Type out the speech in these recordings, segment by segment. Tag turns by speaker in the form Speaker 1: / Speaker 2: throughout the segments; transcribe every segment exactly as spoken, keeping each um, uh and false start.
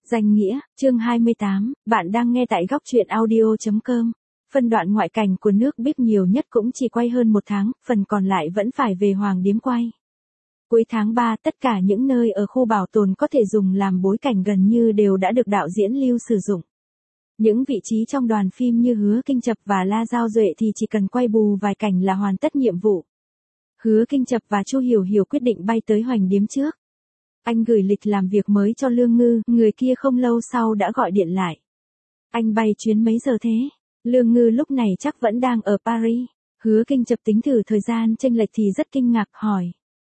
Speaker 1: Danh nghĩa, chương hai mươi tám, bạn đang nghe tại góc truyện audio chấm com. Phân đoạn ngoại cảnh của nước Bíp nhiều nhất cũng chỉ quay hơn một tháng, phần còn lại vẫn phải về Hoàng Điếm quay. Cuối tháng ba, tất cả những nơi ở khu bảo tồn có thể dùng làm bối cảnh gần như đều đã được đạo diễn Lưu sử dụng. Những vị trí trong đoàn phim như Hứa Kinh Chập và La Giao Duệ thì chỉ cần quay bù vài cảnh là hoàn tất nhiệm vụ. Hứa Kinh Chập và Chu Hiểu Hiểu quyết định bay tới Hoành Điếm trước. Anh gửi lịch làm việc mới cho Lương Ngư, người kia không lâu sau đã gọi điện lại. Anh bay chuyến mấy giờ thế? Lương Ngư lúc này chắc vẫn đang ở Paris. Hứa Kinh Chập tính thử thời gian chênh lệch thì rất kinh ngạc hỏi.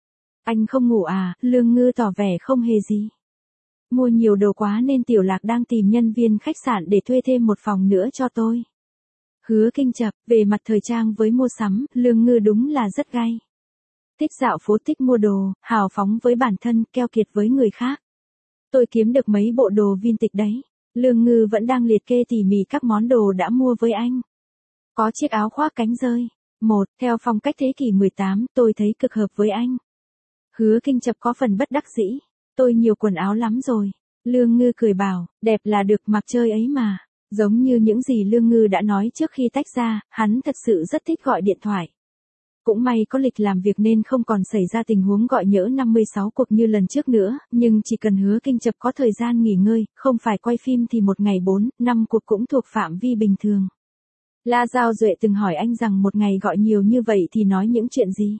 Speaker 1: Anh không ngủ à? Lương Ngư tỏ vẻ không hề gì. Mua nhiều đồ quá nên Tiểu Lạc đang tìm nhân viên khách sạn để thuê thêm một phòng nữa cho tôi. Hứa Kinh Chập, về mặt thời trang với mua sắm, Lương Ngư đúng là rất gay. Thích dạo phố, thích mua đồ, hào phóng với bản thân, keo kiệt với người khác. Tôi kiếm được mấy bộ đồ vintage đấy. Lương Ngư vẫn đang liệt kê tỉ mỉ các món đồ đã mua với anh. Có chiếc áo khoác cánh rơi. Một, theo phong cách thế kỷ mười tám, tôi thấy cực hợp với anh. Hứa Kinh Chập có phần bất đắc dĩ. Tôi nhiều quần áo lắm rồi. Lương Ngư cười bảo, đẹp là được, mặc chơi ấy mà. Giống như những gì Lương Ngư đã nói trước khi tách ra, hắn thật sự rất thích gọi điện thoại. Cũng may có lịch làm việc nên không còn xảy ra tình huống gọi nhỡ năm mươi sáu cuộc như lần trước nữa, nhưng chỉ cần Hứa Kinh Chập có thời gian nghỉ ngơi, không phải quay phim thì một ngày bốn, năm cuộc cũng thuộc phạm vi bình thường. La Giao Duệ từng hỏi anh rằng một ngày gọi nhiều như vậy thì nói những chuyện gì?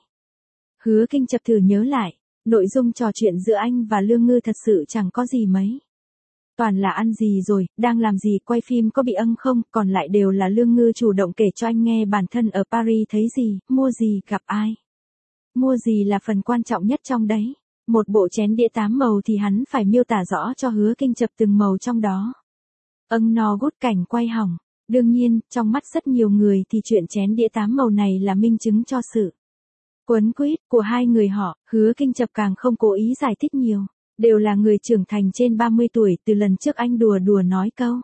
Speaker 1: Hứa Kinh Chập thử nhớ lại, nội dung trò chuyện giữa anh và Lương Ngư thật sự chẳng có gì mấy. Toàn là ăn gì rồi, đang làm gì, quay phim có bị âng không, còn lại đều là Lương Ngư chủ động kể cho anh nghe bản thân ở Paris thấy gì, mua gì, gặp ai. Mua gì là phần quan trọng nhất trong đấy. Một bộ chén đĩa tám màu thì hắn phải miêu tả rõ cho Hứa Kinh Chập từng màu trong đó. Âng no gút cảnh quay hỏng. Đương nhiên, trong mắt rất nhiều người thì chuyện chén đĩa tám màu này là minh chứng cho sự quấn quýt của hai người họ. Hứa Kinh Chập càng không cố ý giải thích nhiều. Đều là người trưởng thành trên ba mươi tuổi, từ lần trước anh đùa đùa nói câu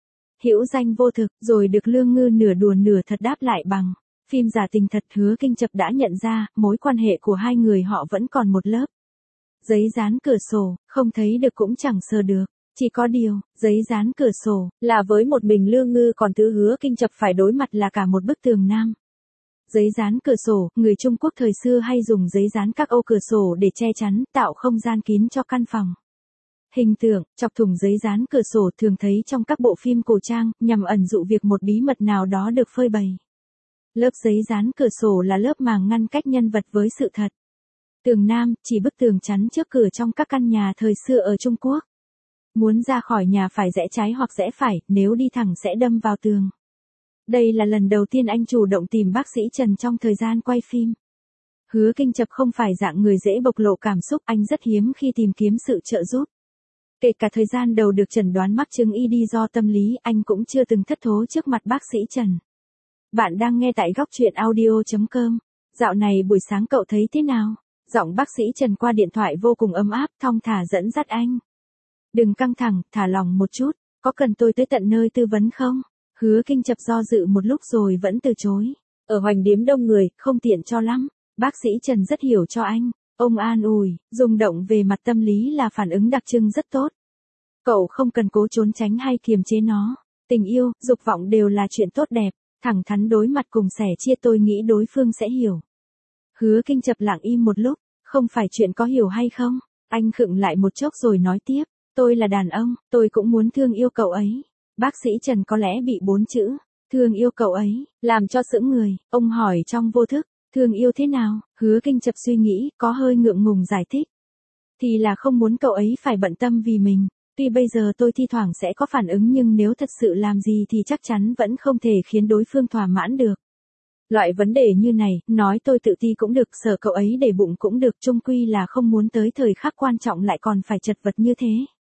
Speaker 1: hữu danh vô thực, rồi được Lương Ngư nửa đùa nửa thật đáp lại bằng phim giả tình thật. Hứa Kinh Chập đã nhận ra, mối quan hệ của hai người họ vẫn còn một lớp giấy dán cửa sổ, không thấy được cũng chẳng sờ được. Chỉ có điều, giấy dán cửa sổ là với một mình Lương Ngư, còn thứ Hứa Kinh Chập phải đối mặt là cả một bức tường nam. Giấy dán cửa sổ, người Trung Quốc thời xưa hay dùng giấy dán các ô cửa sổ để che chắn, tạo không gian kín cho căn phòng. Hình tượng, chọc thủng giấy dán cửa sổ thường thấy trong các bộ phim cổ trang, nhằm ẩn dụ việc một bí mật nào đó được phơi bày. Lớp giấy dán cửa sổ là lớp màng ngăn cách nhân vật với sự thật. Tường nam, chỉ bức tường chắn trước cửa trong các căn nhà thời xưa ở Trung Quốc. Muốn ra khỏi nhà phải rẽ trái hoặc rẽ phải, nếu đi thẳng sẽ đâm vào tường. Đây là lần đầu tiên anh chủ động tìm bác sĩ Trần trong thời gian quay phim. Hứa Kinh Chập không phải dạng người dễ bộc lộ cảm xúc, anh rất hiếm khi tìm kiếm sự trợ giúp. Kể cả thời gian đầu được chẩn đoán mắc chứng i đê do tâm lý, anh cũng chưa từng thất thố trước mặt bác sĩ Trần. Bạn đang nghe tại góc truyện audio chấm com. Dạo này buổi sáng cậu thấy thế nào? Giọng bác sĩ Trần qua điện thoại vô cùng ấm áp, thong thả dẫn dắt anh. Đừng căng thẳng, thả lòng một chút, có cần tôi tới tận nơi tư vấn không? Hứa Kinh Chập do dự một lúc rồi vẫn từ chối. Ở Hoành Điếm đông người, không tiện cho lắm. Bác sĩ Trần rất hiểu cho anh. Ông an ủi, rung động về mặt tâm lý là phản ứng đặc trưng rất tốt. Cậu không cần cố trốn tránh hay kiềm chế nó. Tình yêu, dục vọng đều là chuyện tốt đẹp. Thẳng thắn đối mặt cùng sẻ chia, tôi nghĩ đối phương sẽ hiểu. Hứa Kinh Chập lặng im một lúc, không phải chuyện có hiểu hay không. Anh khựng lại một chốc rồi nói tiếp. Tôi là đàn ông, tôi cũng muốn thương yêu cậu ấy. Bác sĩ Trần có lẽ bị bốn chữ thương yêu cậu ấy làm cho sững người, ông hỏi trong vô thức, thương yêu thế nào? Hứa Kinh Chập suy nghĩ, có hơi ngượng ngùng giải thích. Thì là không muốn cậu ấy phải bận tâm vì mình. Tuy bây giờ tôi thi thoảng sẽ có phản ứng, nhưng nếu thật sự làm gì thì chắc chắn vẫn không thể khiến đối phương thỏa mãn được. Loại vấn đề như này, nói tôi tự ti cũng được, sợ cậu ấy để bụng cũng được, chung quy là không muốn tới thời khắc quan trọng lại còn phải chật vật như thế.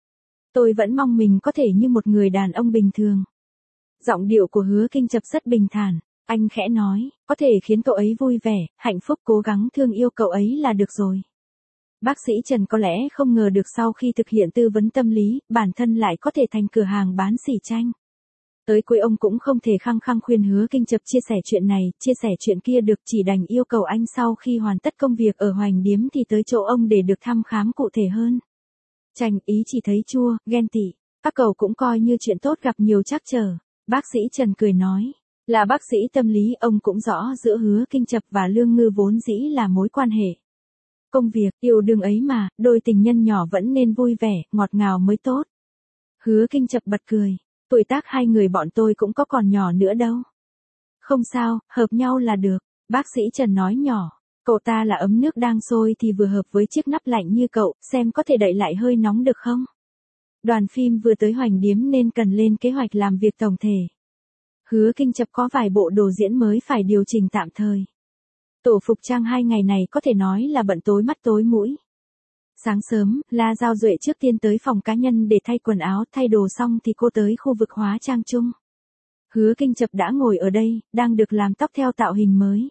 Speaker 1: Tôi vẫn mong mình có thể như một người đàn ông bình thường. Giọng điệu của Hứa Kinh Chập rất bình thản, anh khẽ nói, có thể khiến cậu ấy vui vẻ, hạnh phúc, cố gắng thương yêu cậu ấy là được rồi. Bác sĩ Trần có lẽ không ngờ được sau khi thực hiện tư vấn tâm lý, bản thân lại có thể thành cửa hàng bán xỉ tranh. Tới cuối ông cũng không thể khăng khăng khuyên Hứa Kinh Chập chia sẻ chuyện này, chia sẻ chuyện kia được, chỉ đành yêu cầu anh sau khi hoàn tất công việc ở Hoành Điếm thì tới chỗ ông để được thăm khám cụ thể hơn. Chanh ý chỉ thấy chua, ghen tị. Các cậu cũng coi như chuyện tốt gặp nhiều trắc trở. Bác sĩ Trần cười nói. Là bác sĩ tâm lý, ông cũng rõ giữa Hứa Kinh Chập và Lương Ngư vốn dĩ là mối quan hệ công việc, yêu đương ấy mà, đôi tình nhân nhỏ vẫn nên vui vẻ, ngọt ngào mới tốt. Hứa Kinh Chập bật cười. Tuổi tác hai người bọn tôi cũng có còn nhỏ nữa đâu. Không sao, hợp nhau là được. Bác sĩ Trần nói nhỏ. Cậu ta là ấm nước đang sôi thì vừa hợp với chiếc nắp lạnh như cậu, xem có thể đậy lại hơi nóng được không? Đoàn phim vừa tới Hoành Điếm nên cần lên kế hoạch làm việc tổng thể. Hứa Kinh Chập có vài bộ đồ diễn mới phải điều chỉnh tạm thời. Tổ phục trang hai ngày này có thể nói là bận tối mắt tối mũi. Sáng sớm, La Giao Duệ trước tiên tới phòng cá nhân để thay quần áo, thay đồ xong thì cô tới khu vực hóa trang chung. Hứa Kinh Chập đã ngồi ở đây, đang được làm tóc theo tạo hình mới.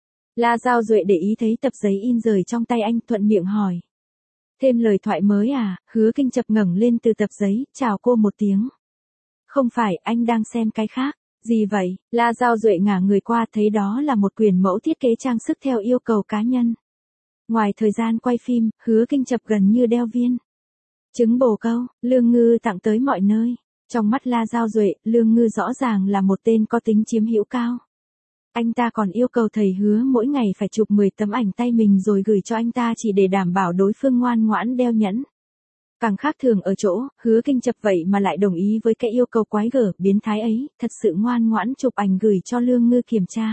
Speaker 1: La Giao Duệ để ý thấy tập giấy in rời trong tay anh, thuận miệng hỏi. Thêm lời thoại mới à? Hứa Kinh Chập ngẩng lên từ tập giấy, chào cô một tiếng. Không phải, anh đang xem cái khác. Gì vậy? La Giao Duệ ngả người qua, thấy đó là một quyển mẫu thiết kế trang sức theo yêu cầu cá nhân. Ngoài thời gian quay phim, Hứa Kinh Chập gần như đeo viên trứng bồ câu, Lương Ngư tặng tới mọi nơi. Trong mắt La Giao Duệ, Lương Ngư rõ ràng là một tên có tính chiếm hữu cao. Anh ta còn yêu cầu thầy Hứa mỗi ngày phải chụp mười tấm ảnh tay mình rồi gửi cho anh ta chỉ để đảm bảo đối phương ngoan ngoãn đeo nhẫn. Càng khác thường ở chỗ, Hứa Kinh Chập vậy mà lại đồng ý với cái yêu cầu quái gở, biến thái ấy, thật sự ngoan ngoãn chụp ảnh gửi cho Lương Ngư kiểm tra.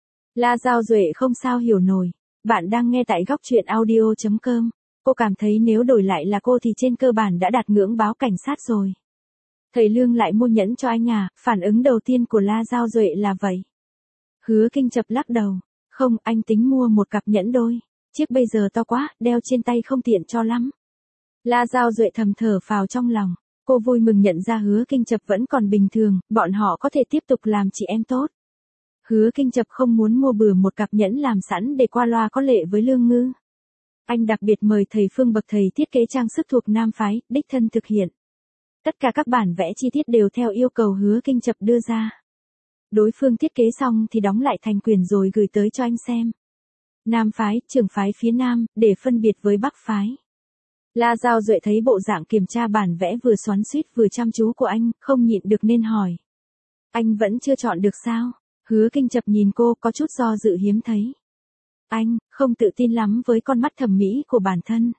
Speaker 1: La Giao Duệ không sao hiểu nổi. Bạn đang nghe tại góc truyện audio chấm com. Cô cảm thấy nếu đổi lại là cô thì trên cơ bản đã đạt ngưỡng báo cảnh sát rồi. Thầy Lương lại mua nhẫn cho anh à? Phản ứng đầu tiên của La Giao Duệ là vậy. Hứa Kinh Chập lắc đầu. Không, anh tính mua một cặp nhẫn đôi. Chiếc bây giờ to quá, đeo trên tay không tiện cho lắm. La Giao Duệ thầm thở phào trong lòng. Cô vui mừng nhận ra Hứa Kinh Chập vẫn còn bình thường, bọn họ có thể tiếp tục làm chị em tốt. Hứa Kinh Chập không muốn mua bừa một cặp nhẫn làm sẵn để qua loa có lệ với Lương Ngư. Anh đặc biệt mời thầy Phương bậc thầy thiết kế trang sức thuộc nam phái, đích thân thực hiện. Tất cả các bản vẽ chi tiết đều theo yêu cầu Hứa Kinh Chập đưa ra. Đối phương thiết kế xong thì đóng lại thành quyển rồi gửi tới cho anh xem. Nam phái, trưởng phái phía Nam, để phân biệt với Bắc phái. La Giao Duệ thấy bộ dạng kiểm tra bản vẽ vừa xoắn xuýt vừa chăm chú của anh, không nhịn được nên hỏi. Anh vẫn chưa chọn được sao? Hứa Kinh Chập nhìn cô có chút do dự hiếm thấy. Anh, không tự tin lắm với con mắt thẩm mỹ của bản thân.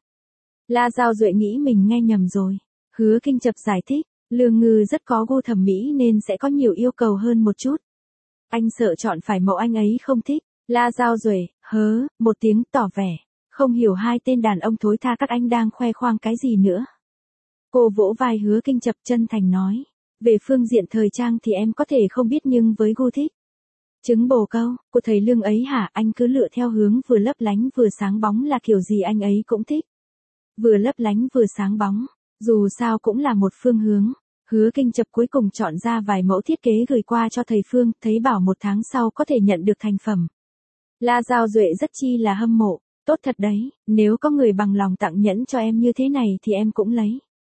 Speaker 1: La Giao Duệ nghĩ mình nghe nhầm rồi. Hứa Kinh Chập giải thích, Lương Ngư rất có gu thẩm mỹ nên sẽ có nhiều yêu cầu hơn một chút. Anh sợ chọn phải mẫu anh ấy không thích. La Giao Duệ, hớ, một tiếng tỏ vẻ. Không hiểu hai tên đàn ông thối tha các anh đang khoe khoang cái gì nữa. Cô vỗ vai Hứa Kinh Chập chân thành nói. Về phương diện thời trang thì em có thể không biết nhưng với gu thích. Trứng bồ câu, của thầy Lương ấy hả? Anh cứ lựa theo hướng vừa lấp lánh vừa sáng bóng là kiểu gì anh ấy cũng thích. Vừa lấp lánh vừa sáng bóng, dù sao cũng là một phương hướng. Hứa Kinh Chập cuối cùng chọn ra vài mẫu thiết kế gửi qua cho thầy Phương, thấy bảo một tháng sau có thể nhận được thành phẩm. La Giao Duệ rất chi là hâm mộ. Tốt thật đấy, nếu có người bằng lòng tặng nhẫn cho em như thế này thì em cũng lấy.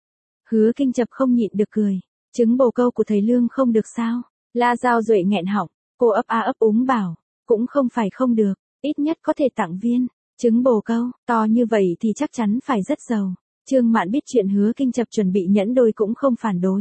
Speaker 1: Hứa Kinh Chập không nhịn được cười. Trứng bồ câu của thầy Lương không được sao? La Giao Duệ nghẹn họng. Cô ấp a ấp úng bảo. Cũng không phải không được, ít nhất có thể tặng viên. Trứng bồ câu, to như vậy thì chắc chắn phải rất giàu. Trương Mạn biết chuyện Hứa Kinh Chập chuẩn bị nhẫn đôi cũng không phản đối.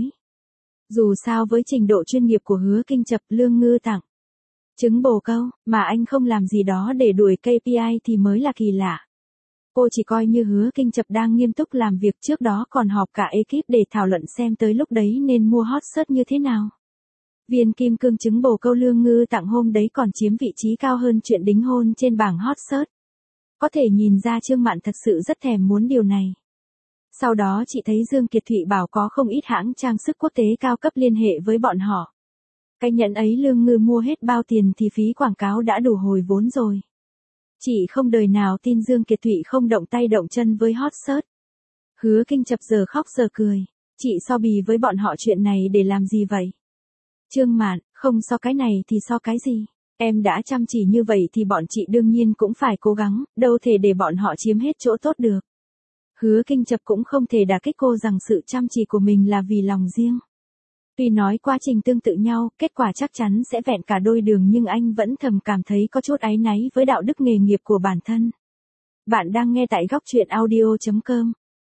Speaker 1: Dù sao với trình độ chuyên nghiệp của Hứa Kinh Chập, Lương Ngư tặng trứng bồ câu, mà anh không làm gì đó để đuổi ca pê i thì mới là kỳ lạ. Cô chỉ coi như Hứa Kinh Chập đang nghiêm túc làm việc, trước đó còn họp cả ekip để thảo luận xem tới lúc đấy nên mua hot search như thế nào. Viên kim cương trứng bồ câu Lương Ngư tặng hôm đấy còn chiếm vị trí cao hơn chuyện đính hôn trên bảng hot search. Có thể nhìn ra Trương Mạn thật sự rất thèm muốn điều này. Sau đó chị thấy Dương Kiệt Thụy bảo có không ít hãng trang sức quốc tế cao cấp liên hệ với bọn họ. Cái nhẫn ấy Lương Ngư mua hết bao tiền thì phí quảng cáo đã đủ hồi vốn rồi. Chị không đời nào tin Dương Kiệt Thụy không động tay động chân với hot search. Hứa Kinh Chập giờ khóc giờ cười. Chị so bì với bọn họ chuyện này để làm gì vậy? Trương Mạn, không so cái này thì so cái gì? Em đã chăm chỉ như vậy thì bọn chị đương nhiên cũng phải cố gắng, đâu thể để bọn họ chiếm hết chỗ tốt được. Hứa Kinh Chập cũng không thể đả kích cô rằng sự chăm chỉ của mình là vì lòng riêng. Tuy nói quá trình tương tự nhau, kết quả chắc chắn sẽ vẹn cả đôi đường nhưng anh vẫn thầm cảm thấy có chút áy náy với đạo đức nghề nghiệp của bản thân. Bạn đang nghe tại góc truyện audio chấm com.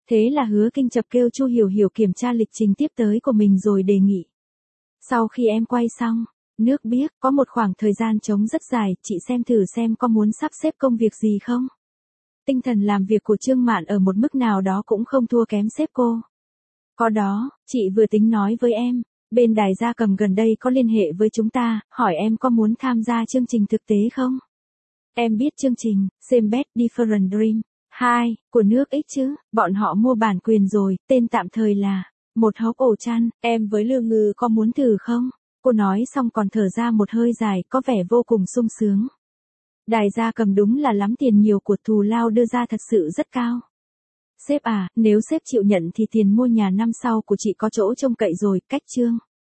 Speaker 1: Thế là Hứa Kinh chập kêu Chu Hiểu Hiểu kiểm tra lịch trình tiếp tới của mình rồi đề nghị. Sau khi em quay xong, nước biết có một khoảng thời gian trống rất dài, chị xem thử xem có muốn sắp xếp công việc gì không? Tinh thần làm việc của Trương Mạn ở một mức nào đó cũng không thua kém sếp cô. Có đó, chị vừa tính nói với em, bên đài gia cầm gần đây có liên hệ với chúng ta, hỏi em có muốn tham gia chương trình thực tế không? Em biết chương trình, Same Bed Different Dream, hai, của nước X chứ, bọn họ mua bản quyền rồi, tên tạm thời là, một hốc ổ chăn, em với Lương Ngư có muốn thử không? Cô nói xong còn thở ra một hơi dài, có vẻ vô cùng sung sướng. Đài gia cầm đúng là lắm tiền nhiều của thù lao đưa ra thật sự rất cao. Sếp à, nếu sếp chịu nhận thì tiền mua nhà năm sau của chị có chỗ trông cậy rồi, cách Trương.